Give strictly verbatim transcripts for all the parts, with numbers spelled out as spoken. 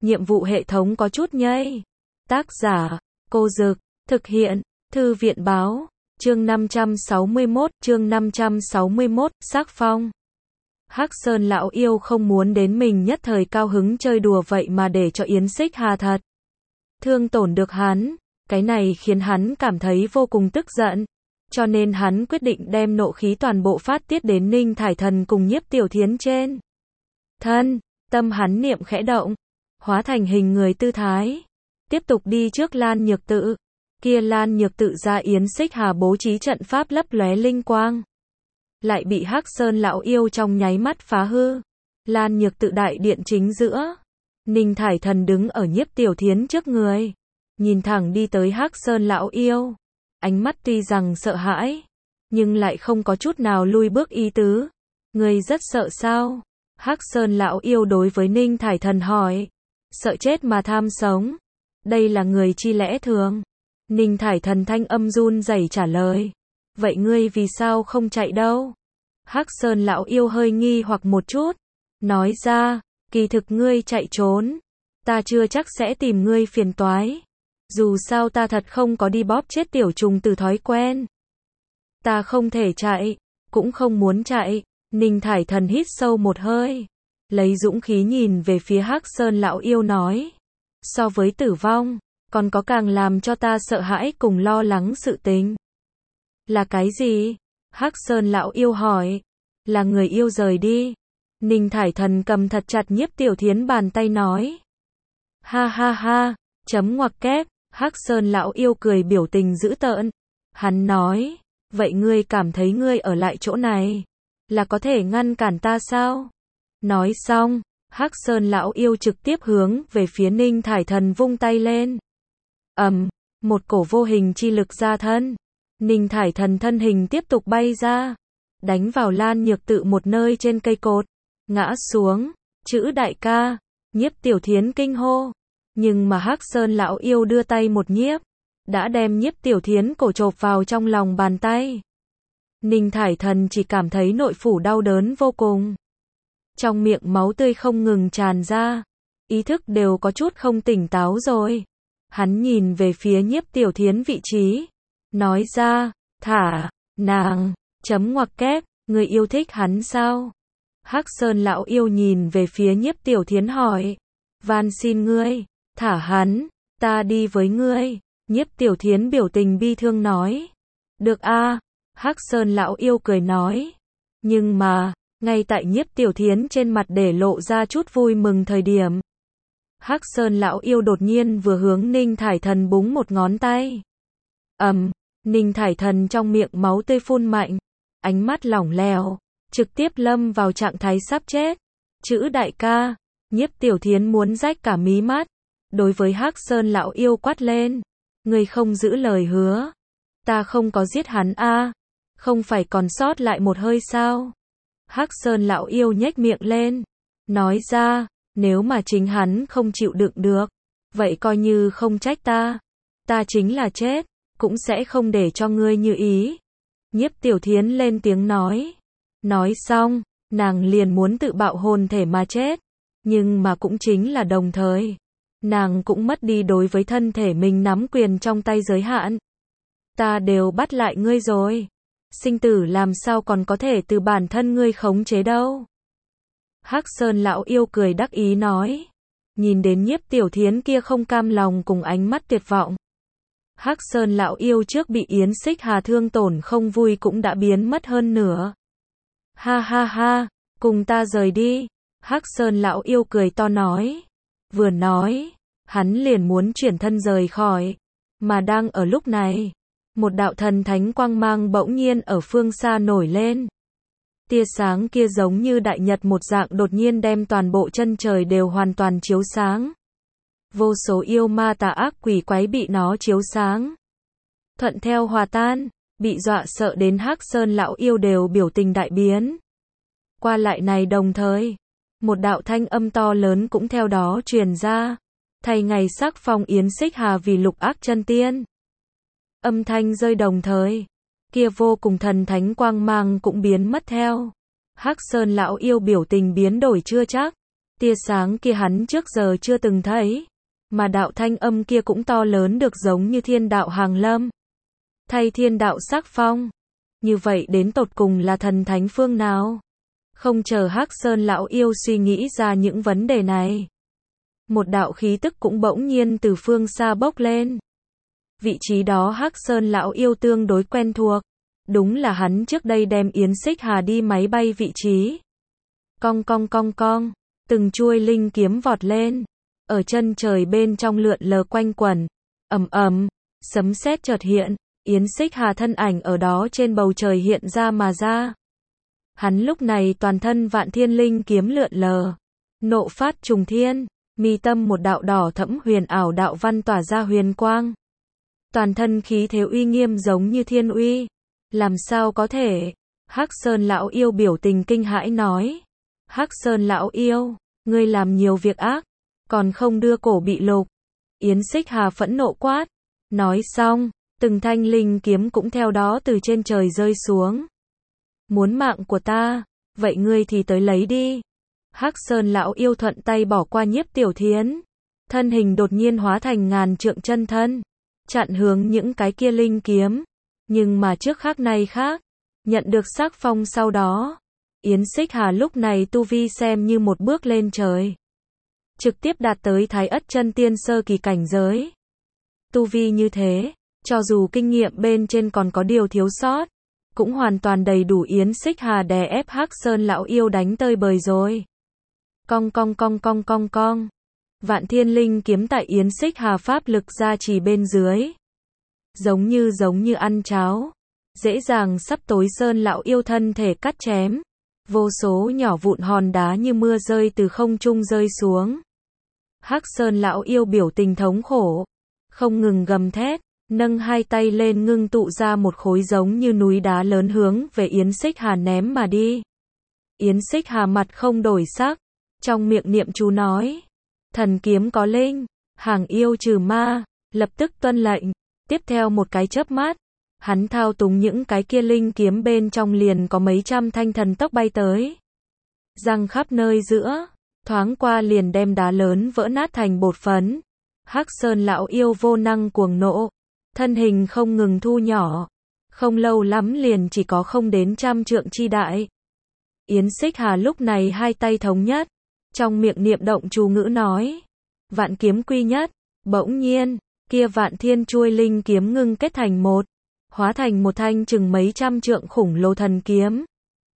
nhiệm vụ hệ thống có chút nhây. Tác giả, Cô Dực, thực hiện, Thư viện báo, chương năm trăm sáu mươi mốt, chương năm trăm sáu mươi mốt, Sắc Phong. Hắc Sơn lão yêu không muốn đến mình nhất thời cao hứng chơi đùa vậy mà để cho Yến Xích Hà thật thương tổn được hắn, cái này khiến hắn cảm thấy vô cùng tức giận, cho nên hắn quyết định đem nộ khí toàn bộ phát tiết đến Ninh Thải Thần cùng Nhiếp Tiểu Thiến trên thân. Tâm hắn niệm khẽ động, hóa thành hình người tư thái, tiếp tục đi trước Lan Nhược Tự. Kia Lan Nhược Tự ra Yến Xích Hà bố trí trận pháp lấp lóe linh quang, lại bị Hắc Sơn lão yêu trong nháy mắt phá hư. Lan Nhược Tự đại điện chính giữa, Ninh Thải Thần đứng ở Nhiếp Tiểu Thiến trước người, nhìn thẳng đi tới Hắc Sơn lão yêu, ánh mắt tuy rằng sợ hãi, nhưng lại không có chút nào lui bước ý tứ. Ngươi rất sợ sao? Hắc Sơn lão yêu đối với Ninh Thải Thần hỏi. Sợ chết mà tham sống, đây là người chi lẽ thường. Ninh Thải Thần thanh âm run rẩy trả lời. Vậy ngươi vì sao không chạy đâu? Hắc Sơn lão yêu hơi nghi hoặc một chút, nói ra, kỳ thực ngươi chạy trốn, ta chưa chắc sẽ tìm ngươi phiền toái. Dù sao ta thật không có đi bóp chết tiểu trùng từ thói quen. Ta không thể chạy, cũng không muốn chạy. Ninh Thải Thần hít sâu một hơi, lấy dũng khí nhìn về phía Hắc Sơn lão yêu nói. So với tử vong, còn có càng làm cho ta sợ hãi cùng lo lắng sự tình. Là cái gì? Hắc Sơn lão yêu hỏi. Là người yêu rời đi. Ninh Thải Thần cầm thật chặt Nhiếp Tiểu Thiến bàn tay nói. Ha ha ha, chấm ngoặc kép. Hắc Sơn lão yêu cười biểu tình dữ tợn. Hắn nói, vậy ngươi cảm thấy ngươi ở lại chỗ này là có thể ngăn cản ta sao? Nói xong, Hắc Sơn lão yêu trực tiếp hướng về phía Ninh Thải Thần vung tay lên. Ầm, um, một cổ vô hình chi lực ra thân. Ninh Thải Thần thân hình tiếp tục bay ra, đánh vào Lan Nhược Tự một nơi trên cây cột, ngã xuống. Chữ đại ca, Nhiếp Tiểu Thiến kinh hô, nhưng mà Hắc Sơn lão yêu đưa tay một nhiếp, đã đem Nhiếp Tiểu Thiến cổ chộp vào trong lòng bàn tay. Ninh Thải Thần chỉ cảm thấy nội phủ đau đớn vô cùng, trong miệng máu tươi không ngừng tràn ra, ý thức đều có chút không tỉnh táo rồi. Hắn nhìn về phía Nhiếp Tiểu Thiến vị trí, nói ra, thả nàng, chấm ngoặc kép, người yêu thích hắn sao? Hắc Sơn lão yêu nhìn về phía Nhiếp Tiểu Thiến hỏi, van xin ngươi, thả hắn, ta đi với ngươi. Nhiếp Tiểu Thiến biểu tình bi thương nói, được a. Hắc Sơn lão yêu cười nói, nhưng mà, ngay tại Nhiếp Tiểu Thiến trên mặt để lộ ra chút vui mừng thời điểm, Hắc Sơn lão yêu đột nhiên vừa hướng Ninh Thải Thần búng một ngón tay. Ầm, um, Ninh Thải Thần trong miệng máu tươi phun mạnh, ánh mắt lỏng lẻo, trực tiếp lâm vào trạng thái sắp chết. Chữ đại ca, Nhiếp Tiểu Thiến muốn rách cả mí mắt, đối với Hắc Sơn lão yêu quát lên, ngươi không giữ lời hứa, ta không có giết hắn a, không phải còn sót lại một hơi sao? Hắc Sơn lão yêu nhếch miệng lên, nói ra, nếu mà chính hắn không chịu đựng được, vậy coi như không trách ta, ta chính là chết, cũng sẽ không để cho ngươi như ý. Nhiếp Tiểu Thiến lên tiếng nói, nói xong, nàng liền muốn tự bạo hồn thể mà chết, nhưng mà cũng chính là đồng thời, nàng cũng mất đi đối với thân thể mình nắm quyền trong tay giới hạn. Ta đều bắt lại ngươi rồi, sinh tử làm sao còn có thể từ bản thân ngươi khống chế đâu. Hắc Sơn lão yêu cười đắc ý nói, nhìn đến Nhiếp Tiểu Thiến kia không cam lòng cùng ánh mắt tuyệt vọng. Hắc Sơn lão yêu trước bị Yến Xích Hà thương tổn không vui cũng đã biến mất hơn nửa. Ha ha ha, cùng ta rời đi. Hắc Sơn lão yêu cười to nói. Vừa nói, hắn liền muốn chuyển thân rời khỏi. Mà đang ở lúc này, một đạo thần thánh quang mang bỗng nhiên ở phương xa nổi lên. Tia sáng kia giống như đại nhật một dạng đột nhiên đem toàn bộ chân trời đều hoàn toàn chiếu sáng. Vô số yêu ma tà ác quỷ quái bị nó chiếu sáng, thuận theo hòa tan, bị dọa sợ đến Hắc Sơn lão yêu đều biểu tình đại biến. Qua lại này đồng thời, một đạo thanh âm to lớn cũng theo đó truyền ra, thay ngày sắc phong Yến Xích Hà vì lục ác chân tiên. Âm thanh rơi đồng thời, kia vô cùng thần thánh quang mang cũng biến mất theo. Hắc Sơn lão yêu biểu tình biến đổi chưa chắc, Tia sáng kia hắn trước giờ chưa từng thấy, mà đạo thanh âm kia cũng to lớn được giống như thiên đạo hàng lâm. Thay thiên đạo sắc phong, như vậy đến tột cùng là thần thánh phương nào? Không chờ Hắc Sơn lão yêu suy nghĩ ra những vấn đề này, một đạo khí tức cũng bỗng nhiên từ phương xa bốc lên. Vị trí đó Hắc Sơn lão yêu tương đối quen thuộc, đúng là hắn trước đây đem Yến Xích Hà đi máy bay vị trí. Cong cong cong cong, từng chuôi linh kiếm vọt lên, ở chân trời bên trong lượn lờ quanh quẩn, ầm ầm, sấm sét chợt hiện, Yến Xích Hà thân ảnh ở đó trên bầu trời hiện ra mà ra. Hắn lúc này toàn thân vạn thiên linh kiếm lượn lờ, nộ phát trùng thiên, mi tâm một đạo đỏ thẫm huyền ảo đạo văn tỏa ra huyền quang. Toàn thân khí thế uy nghiêm giống như thiên uy. Làm sao có thể? Hắc Sơn lão yêu biểu tình kinh hãi nói. Hắc Sơn lão yêu, ngươi làm nhiều việc ác, còn không đưa cổ bị lục. Yến Xích Hà phẫn nộ quát. Nói xong, từng thanh linh kiếm cũng theo đó từ trên trời rơi xuống. Muốn mạng của ta, vậy ngươi thì tới lấy đi. Hắc Sơn lão yêu thuận tay bỏ qua Nhiếp Tiểu Thiến, thân hình đột nhiên hóa thành ngàn trượng chân thân, chặn hướng những cái kia linh kiếm. Nhưng mà trước khác này khác, nhận được sắc phong sau đó, Yến Xích Hà lúc này tu vi xem như một bước lên trời, trực tiếp đạt tới Thái Ất chân tiên sơ kỳ cảnh giới. Tu vi như thế, cho dù kinh nghiệm bên trên còn có điều thiếu sót, cũng hoàn toàn đầy đủ Yến Xích Hà đè ép Hắc Sơn lão yêu đánh tơi bời rồi. Cong cong cong cong cong cong. Vạn thiên linh kiếm tại Yến Xích Hà pháp lực gia trì bên dưới, giống như giống như ăn cháo, dễ dàng sắp tối Sơn lão yêu thân thể cắt chém. Vô số nhỏ vụn hòn đá như mưa rơi từ không trung rơi xuống. Hắc Sơn lão yêu biểu tình thống khổ, không ngừng gầm thét, nâng hai tay lên ngưng tụ ra một khối giống như núi đá lớn hướng về Yến Xích Hà ném mà đi. Yến Xích Hà mặt không đổi sắc, trong miệng niệm chú nói, thần kiếm có linh, hàng yêu trừ ma, lập tức tuân lệnh. Tiếp theo một cái chớp mắt, hắn thao túng những cái kia linh kiếm bên trong liền có mấy trăm thanh thần tốc bay tới, răng khắp nơi giữa, thoáng qua liền đem đá lớn vỡ nát thành bột phấn. Hắc Sơn lão yêu vô năng cuồng nộ, thân hình không ngừng thu nhỏ, không lâu lắm liền chỉ có không đến trăm trượng chi đại. Yến Xích Hà lúc này hai tay thống nhất, trong miệng niệm động chú ngữ nói, vạn kiếm quy nhất. Bỗng nhiên, kia vạn thiên chuôi linh kiếm ngưng kết thành một, hóa thành một thanh chừng mấy trăm trượng khủng lồ thần kiếm.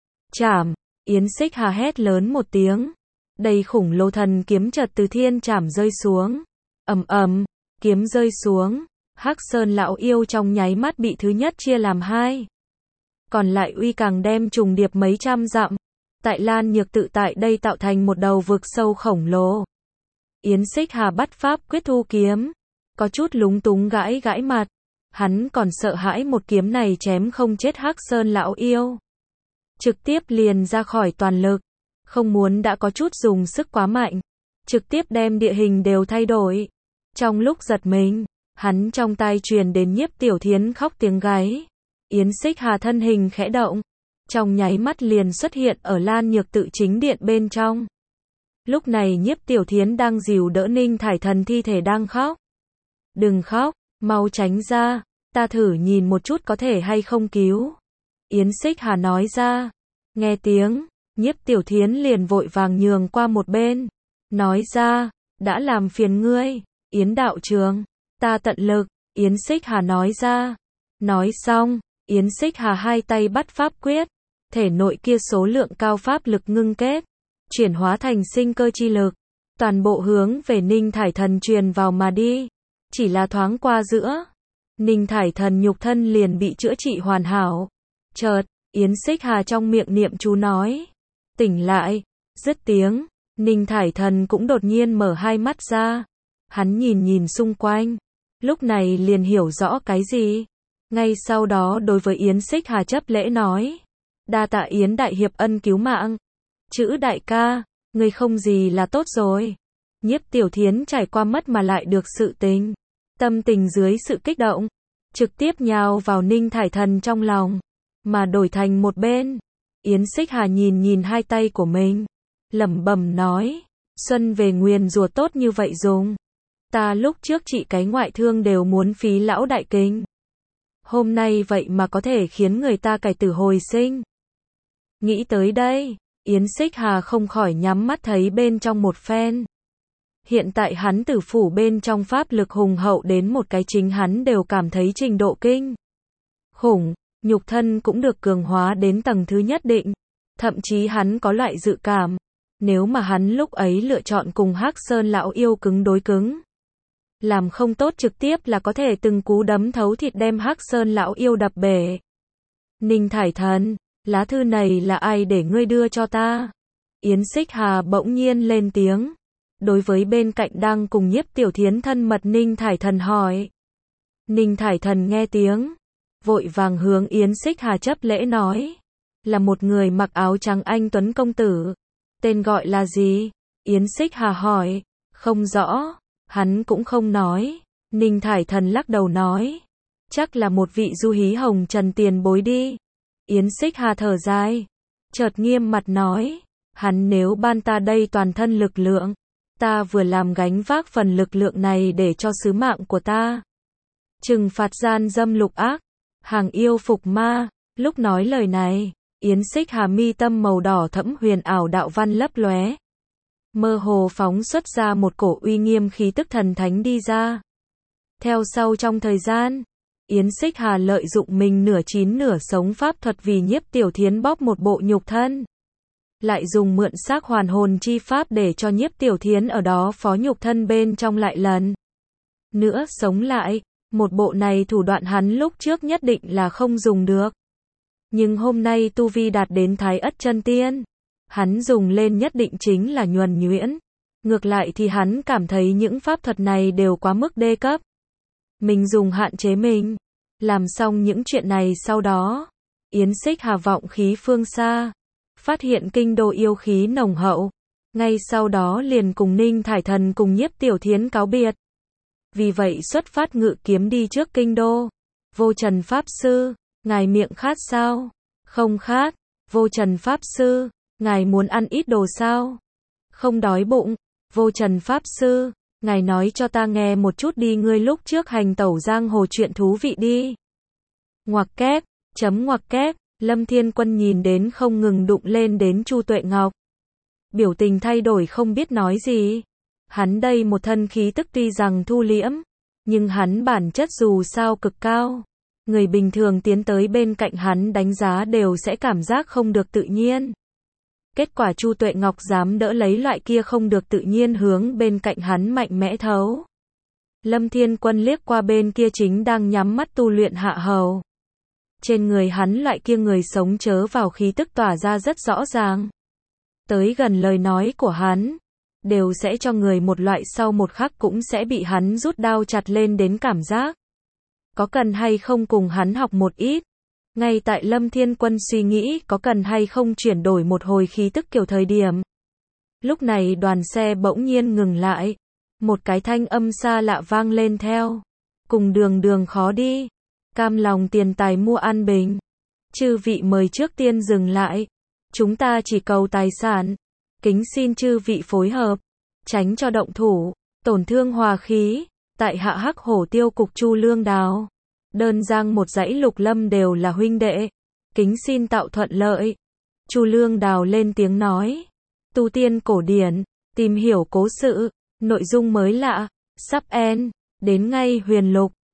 Chảm, Yến Xích Hà hét lớn một tiếng, đầy khủng lồ thần kiếm chợt từ thiên chảm rơi xuống. Ầm ầm, kiếm rơi xuống, Hắc Sơn lão yêu trong nháy mắt bị thứ nhất chia làm hai, còn lại uy càng đem trùng điệp mấy trăm dặm. Tại Lan Nhược Tự tại đây tạo thành một đầu vực sâu khổng lồ. Yến Xích Hà bắt pháp quyết thu kiếm, có chút lúng túng gãi gãi mặt, hắn còn sợ hãi một kiếm này chém không chết Hắc Sơn lão yêu, trực tiếp liền ra khỏi toàn lực, không muốn đã có chút dùng sức quá mạnh, trực tiếp đem địa hình đều thay đổi. Trong lúc giật mình, hắn trong tai truyền đến Nhiếp Tiểu Thiến khóc tiếng gáy. Yến Xích Hà thân hình khẽ động, trong nháy mắt liền xuất hiện ở Lan Nhược Tự chính điện bên trong. Lúc này Nhiếp Tiểu Thiến đang dìu đỡ Ninh Thải Thần thi thể đang khóc. Đừng khóc, mau tránh ra, ta thử nhìn một chút có thể hay không cứu. Yến Xích Hà nói ra. Nghe tiếng, Nhiếp Tiểu Thiến liền vội vàng nhường qua một bên, nói ra, đã làm phiền ngươi, Yến đạo trường, ta tận lực. Yến Xích Hà nói ra. Nói xong, Yến Xích Hà hai tay bắt pháp quyết, thể nội kia số lượng cao pháp lực ngưng kết, chuyển hóa thành sinh cơ chi lực, toàn bộ hướng về Ninh Thải Thần truyền vào mà đi. Chỉ là thoáng qua giữa, Ninh Thải Thần nhục thân liền bị chữa trị hoàn hảo. Chợt, Yến Xích Hà trong miệng niệm chú nói, tỉnh lại. Dứt tiếng, Ninh Thải Thần cũng đột nhiên mở hai mắt ra. Hắn nhìn nhìn xung quanh, lúc này liền hiểu rõ cái gì. Ngay sau đó đối với Yến Xích Hà chấp lễ nói, đa tạ Yến đại hiệp ân cứu mạng. Chữ đại ca, người không gì là tốt rồi. Nhiếp Tiểu Thiến trải qua mất mà lại được sự tình, tâm tình dưới sự kích động, trực tiếp nhào vào Ninh Thải Thần trong lòng, mà đổi thành một bên. Yến Xích Hà nhìn nhìn hai tay của mình, lẩm bẩm nói, Xuân về nguyền rủa tốt như vậy dùng. Ta lúc trước trị cái ngoại thương đều muốn phí lão đại kinh. Hôm nay vậy mà có thể khiến người ta cải tử hồi sinh. Nghĩ tới đây, Yến Xích Hà không khỏi nhắm mắt thấy bên trong một phen. Hiện tại hắn tử phủ bên trong pháp lực hùng hậu đến một cái chính hắn đều cảm thấy trình độ kinh khủng, nhục thân cũng được cường hóa đến tầng thứ nhất định. Thậm chí hắn có loại dự cảm, nếu mà hắn lúc ấy lựa chọn cùng Hắc Sơn lão yêu cứng đối cứng, làm không tốt trực tiếp là có thể từng cú đấm thấu thịt đem Hắc Sơn lão yêu đập bể. Ninh Thải Thần, lá thư này là ai để ngươi đưa cho ta? Yến Xích Hà bỗng nhiên lên tiếng. Đối với bên cạnh đang cùng Nhiếp Tiểu Thiến thân mật Ninh Thải Thần hỏi. Ninh Thải Thần nghe tiếng, vội vàng hướng Yến Xích Hà chấp lễ nói. Là một người mặc áo trắng anh tuấn công tử. Tên gọi là gì? Yến Xích Hà hỏi. Không rõ, hắn cũng không nói. Ninh Thải Thần lắc đầu nói. Chắc là một vị du hí hồng trần tiền bối đi. Yến Xích Hà thở dài, chợt nghiêm mặt nói. Hắn nếu ban ta đây toàn thân lực lượng, ta vừa làm gánh vác phần lực lượng này để cho sứ mạng của ta. Trừng phạt gian dâm lục ác, hàng yêu phục ma. Lúc nói lời này, Yến Xích Hà mi tâm màu đỏ thẫm huyền ảo đạo văn lấp lóe, mơ hồ phóng xuất ra một cổ uy nghiêm khí tức thần thánh đi ra. Theo sau trong thời gian, Yến Xích Hà lợi dụng mình nửa chín nửa sống pháp thuật vì Nhiếp Tiểu Thiến bóp một bộ nhục thân, lại dùng mượn xác hoàn hồn chi pháp để cho Nhiếp Tiểu Thiến ở đó phó nhục thân bên trong lại lần nữa sống lại. Một bộ này thủ đoạn hắn lúc trước nhất định là không dùng được, nhưng hôm nay tu vi đạt đến Thái Ất chân tiên, hắn dùng lên nhất định chính là nhuần nhuyễn. Ngược lại thì hắn cảm thấy những pháp thuật này đều quá mức đê cấp. Mình dùng hạn chế mình. Làm xong những chuyện này sau đó, Yến Xích Hà vọng khí phương xa, phát hiện kinh đô yêu khí nồng hậu. Ngay sau đó liền cùng Ninh Thải Thần cùng Nhiếp Tiểu Thiến cáo biệt. Vì vậy xuất phát ngự kiếm đi trước kinh đô. Vô Trần Pháp Sư, ngài miệng khát sao? Không khát. Vô Trần Pháp Sư, ngài muốn ăn ít đồ sao? Không đói bụng. Vô Trần Pháp Sư, ngài nói cho ta nghe một chút đi, ngươi lúc trước hành tẩu giang hồ chuyện thú vị đi. Ngoặc kép, chấm ngoặc kép, Lâm Thiên Quân nhìn đến không ngừng đụng lên đến Chu Tuệ Ngọc. Biểu tình thay đổi không biết nói gì. Hắn đây một thân khí tức tuy rằng thu liễm, nhưng hắn bản chất dù sao cực cao. Người bình thường tiến tới bên cạnh hắn đánh giá đều sẽ cảm giác không được tự nhiên. Kết quả Chu Tuệ Ngọc dám đỡ lấy loại kia không được tự nhiên hướng bên cạnh hắn mạnh mẽ thấu. Lâm Thiên Quân liếc qua bên kia chính đang nhắm mắt tu luyện Hạ Hầu. Trên người hắn loại kia người sống chớ vào khí tức tỏa ra rất rõ ràng. Tới gần lời nói của hắn, đều sẽ cho người một loại sau một khắc cũng sẽ bị hắn rút đao chặt lên đến cảm giác. Có cần hay không cùng hắn học một ít? Ngay tại Lâm Thiên Quân suy nghĩ có cần hay không chuyển đổi một hồi khí tức kiểu thời điểm. Lúc này đoàn xe bỗng nhiên ngừng lại. Một cái thanh âm xa lạ vang lên theo. Cùng đường đường khó đi. Cam lòng tiền tài mua an bình. Chư vị mời trước tiên dừng lại. Chúng ta chỉ cầu tài sản. Kính xin chư vị phối hợp. Tránh cho động thủ. Tổn thương hòa khí. Tại hạ Hắc Hổ Tiêu cục Chu Lương Đào. Đơn giang một dãy Lục Lâm đều là huynh đệ. Kính xin tạo thuận lợi. Chu Lương Đào lên tiếng nói. Tu tiên cổ điển. Tìm hiểu cố sự. Nội dung mới lạ. Sắp end. Đến ngay huyền lục.